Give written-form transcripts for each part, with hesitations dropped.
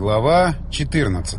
Глава 14.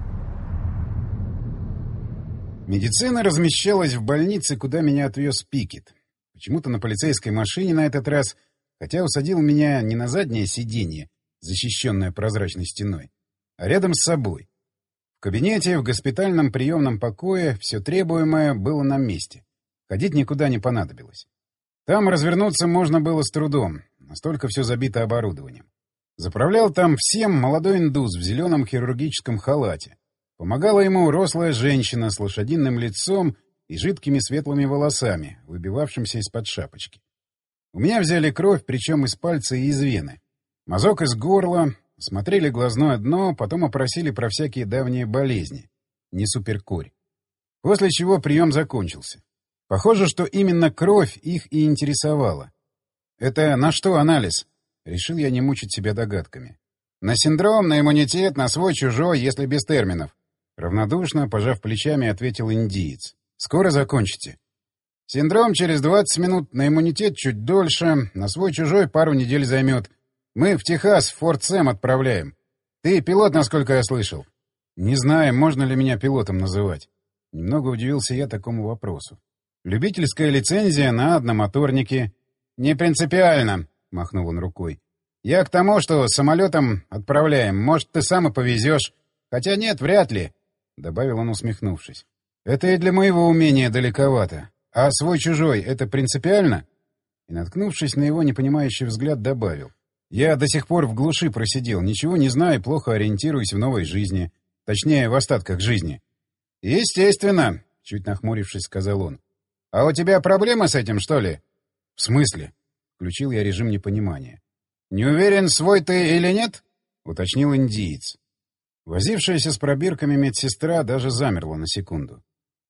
Медицина размещалась в больнице, куда меня отвез Пикет. Почему-то на полицейской машине на этот раз, хотя усадил меня не на заднее сиденье, защищенное прозрачной стеной, а рядом с собой. В кабинете, в госпитальном приемном покое все требуемое было на месте. Ходить никуда не понадобилось. Там развернуться можно было с трудом, настолько все забито оборудованием. Заправлял там всем молодой индус в зеленом хирургическом халате. Помогала ему рослая женщина с лошадиным лицом и жидкими светлыми волосами, выбивавшимся из-под шапочки. У меня взяли кровь, причем из пальца и из вены. Мазок из горла, смотрели глазное дно, потом опросили про всякие давние болезни. Не суперкорь. После чего прием закончился. Похоже, что именно кровь их и интересовала. Это на что анализ? Решил я не мучить себя догадками. На синдром, на иммунитет, на свой-чужой, если без терминов. Равнодушно, пожав плечами, ответил индиец. Скоро закончите. Синдром через 20 минут, на иммунитет чуть дольше, на свой-чужой пару недель займет. Мы в Техас, в Форт Сэм отправляем. Ты пилот, насколько я слышал? Не знаю, можно ли меня пилотом называть. Немного удивился я такому вопросу. Любительская лицензия на одномоторнике. Не принципиально. — махнул он рукой. — Я к тому, что самолетом отправляем. Может, ты сам и повезешь. Хотя нет, вряд ли, — добавил он, усмехнувшись. — Это и для моего умения далековато. А свой-чужой — это принципиально? И, наткнувшись на его непонимающий взгляд, добавил. — Я до сих пор в глуши просидел, ничего не знаю, плохо ориентируюсь в новой жизни. Точнее, в остатках жизни. — Естественно, — чуть нахмурившись, сказал он. — А у тебя проблемы с этим, что ли? — В смысле? Включил я режим непонимания. «Не уверен, свой ты или нет?» — уточнил индиец. Возившаяся с пробирками медсестра даже замерла на секунду.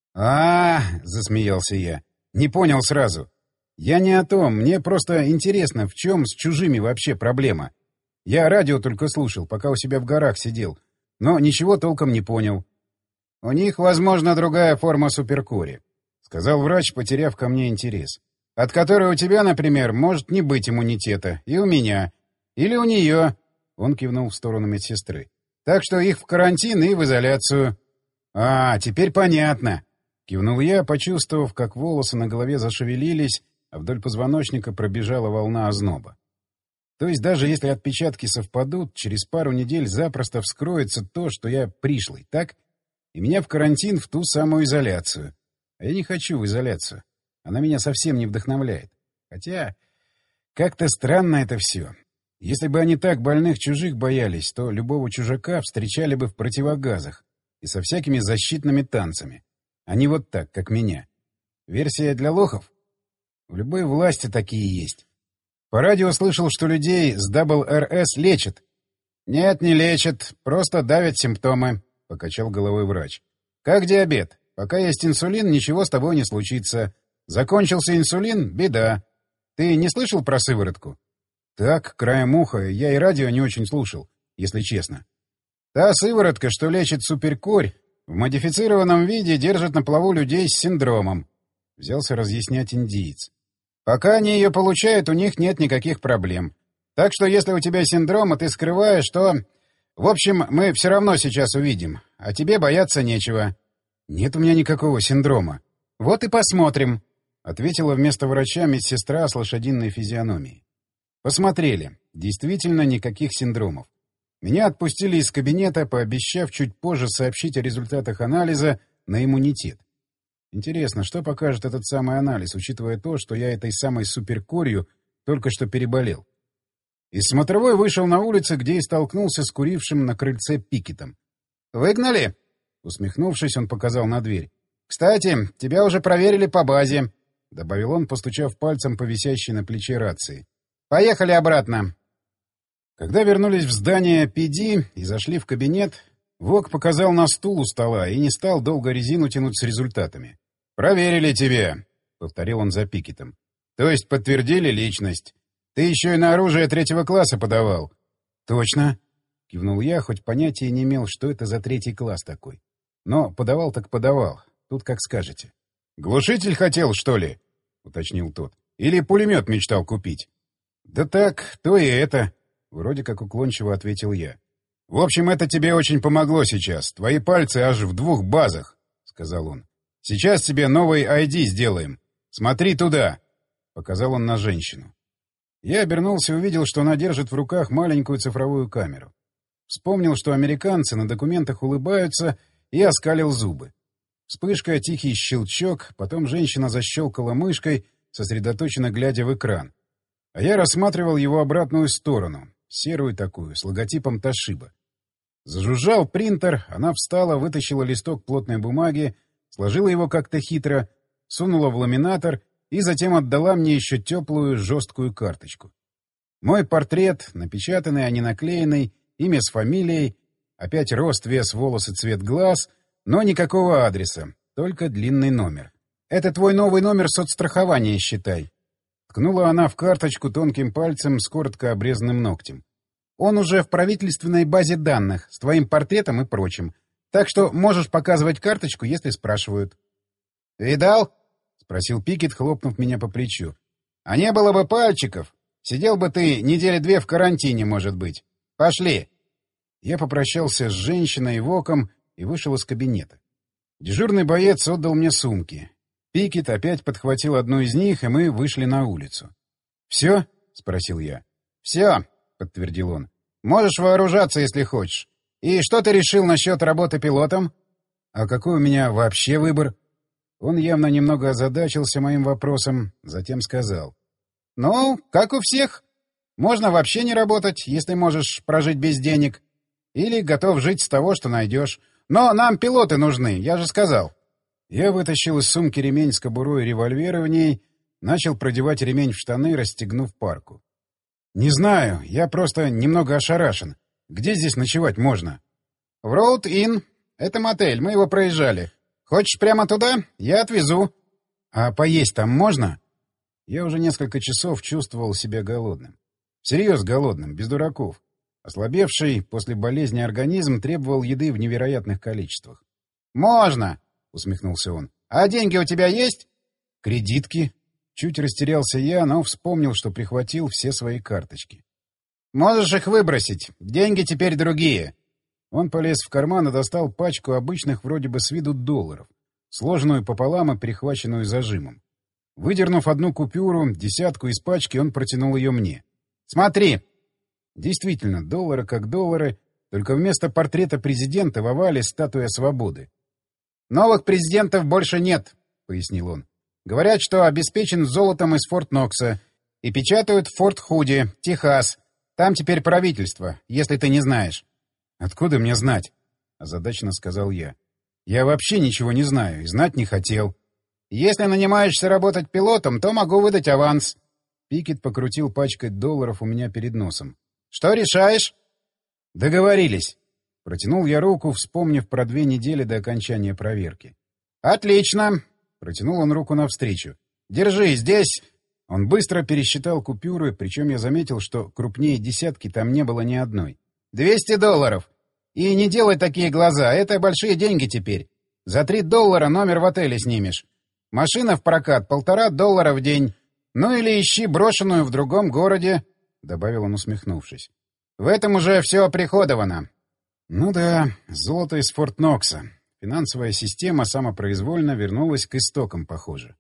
Засмеялся я. «Не понял сразу. Я не о том. Мне просто интересно, в чем с чужими вообще проблема. Я радио только слушал, пока у себя в горах сидел, но ничего толком не понял». «У них, возможно, другая форма суперкори», — сказал врач, потеряв ко мне интерес. «От которой у тебя, например, может не быть иммунитета. И у меня. Или у нее». Он кивнул в сторону медсестры. «Так что их в карантин и в изоляцию». Теперь понятно», — кивнул я, почувствовав, как волосы на голове зашевелились, а вдоль позвоночника пробежала волна озноба. То есть даже если отпечатки совпадут, через пару недель запросто вскроется то, что я пришлый, так? И меня в карантин в ту самую изоляцию. А я не хочу в изоляцию. Она меня совсем не вдохновляет. Хотя, как-то странно это все. Если бы они так больных чужих боялись, то любого чужака встречали бы в противогазах и со всякими защитными танцами. А не вот так, как меня. Версия для лохов? В любой власти такие есть. По радио слышал, что людей с РС лечат. «Нет, не лечат, просто давят симптомы», — покачал головой врач. «Как диабет. Пока есть инсулин, ничего с тобой не случится. Закончился инсулин — беда. Ты не слышал про сыворотку?» «Так, краем уха, я и радио не очень слушал, если честно». «Та сыворотка, что лечит суперкорь, в модифицированном виде держит на плаву людей с синдромом», — взялся разъяснять индиец. «Пока они ее получают, у них нет никаких проблем. Так что если у тебя синдром, а ты скрываешь, то... В общем, мы все равно сейчас увидим, а тебе бояться нечего». «Нет у меня никакого синдрома». «Вот и посмотрим», — ответила вместо врача медсестра с лошадиной физиономией. Посмотрели. Действительно никаких синдромов. Меня отпустили из кабинета, пообещав чуть позже сообщить о результатах анализа на иммунитет. Интересно, что покажет этот самый анализ, учитывая то, что я этой самой суперкорью только что переболел. Из смотровой вышел на улицу, где и столкнулся с курившим на крыльце Пикетом. «Выгнали?» Усмехнувшись, он показал на дверь. «Кстати, тебя уже проверили по базе», — добавил он, постучав пальцем по висящей на плече рации. «Поехали обратно». Когда вернулись в здание ПД и зашли в кабинет, Вок показал на стул у стола и не стал долго резину тянуть с результатами. «Проверили тебя», — повторил он за Пикетом. «То есть подтвердили личность. Ты еще и на оружие 3-го класса подавал». «Точно», — кивнул я, хоть понятия не имел, что это за 3-й класс такой. Но подавал так подавал, тут как скажете. «Глушитель хотел, что ли?» — уточнил тот. «Или пулемет мечтал купить?» «Да так, то и это», — вроде как уклончиво ответил я. «В общем, это тебе очень помогло сейчас. Твои пальцы аж в 2 базах», — сказал он. «Сейчас тебе новый ID сделаем. Смотри туда», — показал он на женщину. Я обернулся и увидел, что она держит в руках маленькую цифровую камеру. Вспомнил, что американцы на документах улыбаются, и оскалил зубы. Вспышка, тихий щелчок, потом женщина защелкала мышкой, сосредоточенно глядя в экран. А я рассматривал его обратную сторону, серую такую, с логотипом Toshiba. Зажужжал принтер, она встала, вытащила листок плотной бумаги, сложила его как-то хитро, сунула в ламинатор и затем отдала мне еще теплую, жесткую карточку. Мой портрет, напечатанный, а не наклеенный, имя с фамилией, опять рост, вес, волосы, цвет глаз, но никакого адреса, только длинный номер. «Это твой новый номер соцстрахования, считай». Ткнула она в карточку тонким пальцем с коротко обрезанным ногтем. «Он уже в правительственной базе данных, с твоим портретом и прочим. Так что можешь показывать карточку, если спрашивают». «Видал?» — спросил Пикет, хлопнув меня по плечу. «А не было бы пальчиков, сидел бы ты 2 недели в карантине, может быть. Пошли!» Я попрощался с женщиной и воком и вышел из кабинета. Дежурный боец отдал мне сумки. Пикет опять подхватил одну из них, и мы вышли на улицу. «Все?» — спросил я. «Все», — подтвердил он. «Можешь вооружаться, если хочешь. И что ты решил насчет работы пилотом?» «А какой у меня вообще выбор?» Он явно немного озадачился моим вопросом, затем сказал. «Ну, как у всех. Можно вообще не работать, если можешь прожить без денег. Или готов жить с того, что найдешь. Но нам пилоты нужны, я же сказал». Я вытащил из сумки ремень с кобурой и револьвера в ней, начал продевать ремень в штаны, расстегнув парку. «Не знаю, я просто немного ошарашен. Где здесь ночевать можно?» «В Роуд-Инн. Это мотель, мы его проезжали. Хочешь прямо туда? Я отвезу». «А поесть там можно?» Я уже несколько часов чувствовал себя голодным. Всерьез голодным, без дураков. Ослабевший после болезни организм требовал еды в невероятных количествах. «Можно!» — усмехнулся он. «А деньги у тебя есть?» «Кредитки?» Чуть растерялся я, но вспомнил, что прихватил все свои карточки. «Можешь их выбросить. Деньги теперь другие». Он полез в карман и достал пачку обычных вроде бы с виду долларов, сложенную пополам и перехваченную зажимом. Выдернув одну купюру, десятку из пачки, он протянул ее мне. «Смотри!» Действительно, доллары как доллары, только вместо портрета президента в овале статуя свободы. «Новых президентов больше нет», — пояснил он. «Говорят, что обеспечен золотом из Форт Нокса. И печатают в Форт Худи, Техас. Там теперь правительство, если ты не знаешь». «Откуда мне знать?» — озадаченно сказал я. «Я вообще ничего не знаю и знать не хотел». «Если нанимаешься работать пилотом, то могу выдать аванс». Пикет покрутил пачкой долларов у меня перед носом. «Что решаешь?» «Договорились». Протянул я руку, вспомнив про 2 недели до окончания проверки. «Отлично!» — протянул он руку навстречу. «Держи, здесь...» Он быстро пересчитал купюры, причем я заметил, что крупнее десятки там не было ни одной. $200. И не делай такие глаза, это большие деньги теперь. За $3 номер в отеле снимешь. Машина в прокат $1,5 в день. Ну или ищи брошенную в другом городе», — добавил он, усмехнувшись. «В этом уже все оприходовано». Ну да, золото из Форт Нокса. Финансовая система самопроизвольно вернулась к истокам, похоже.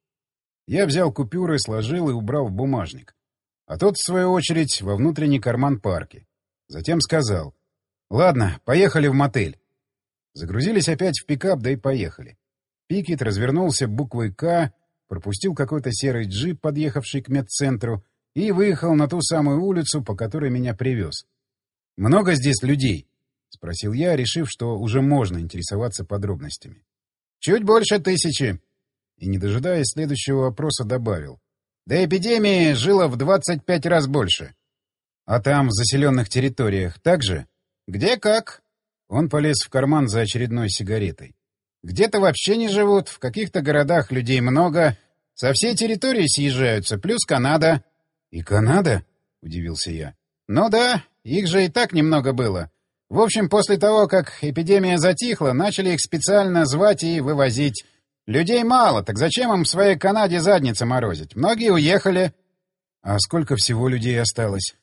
Я взял купюры, сложил и убрал в бумажник. А тот, в свою очередь, во внутренний карман парки. Затем сказал: «Ладно, поехали в мотель». Загрузились опять в пикап, да и поехали. Пикет развернулся буквой «К», пропустил какой-то серый джип, подъехавший к медцентру, и выехал на ту самую улицу, по которой меня привез. «Много здесь людей?» — спросил я, решив, что уже можно интересоваться подробностями. «Чуть больше 1000». И, не дожидаясь следующего вопроса, добавил: «До эпидемии жило в 25 раз больше». «А там, в заселенных территориях, так же?» «Где как?» Он полез в карман за очередной сигаретой. «Где-то вообще не живут, в каких-то городах людей много. Со всей территории съезжаются, плюс Канада». «И Канада?» — удивился я. «Ну да, их же и так немного было. В общем, после того, как эпидемия затихла, начали их специально звать и вывозить. Людей мало, так зачем им в своей Канаде задницы морозить? Многие уехали». «А сколько всего людей осталось?»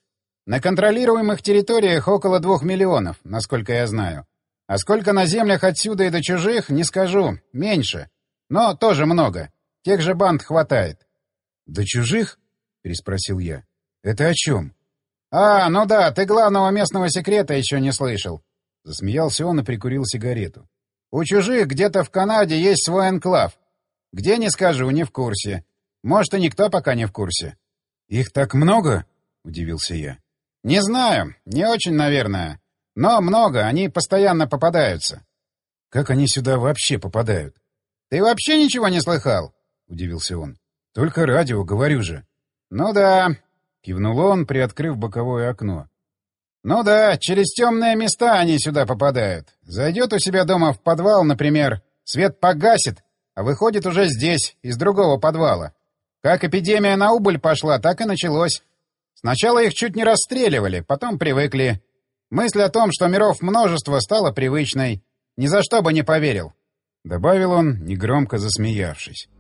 На контролируемых территориях около 2 миллионов, насколько я знаю. А сколько на землях отсюда и до чужих, не скажу, меньше. Но тоже много. Тех же банд хватает. — До чужих? — переспросил я. — Это о чем? — ну да, ты главного местного секрета еще не слышал. Засмеялся он и прикурил сигарету. — У чужих где-то в Канаде есть свой анклав. Где, не скажу, не в курсе. Может, и никто пока не в курсе. — Их так много? — удивился я. — Не знаю, не очень, наверное. Но много, они постоянно попадаются. — Как они сюда вообще попадают? — Ты вообще ничего не слыхал? — удивился он. — Только радио, говорю же. — Ну да, — кивнул он, приоткрыв боковое окно. — Ну да, через темные места они сюда попадают. Зайдет у себя дома в подвал, например, свет погасит, а выходит уже здесь, из другого подвала. Как эпидемия на убыль пошла, так и началось. Сначала их чуть не расстреливали, потом привыкли. Мысль о том, что миров множество, стала привычной. Ни за что бы не поверил. Добавил он, негромко засмеявшись.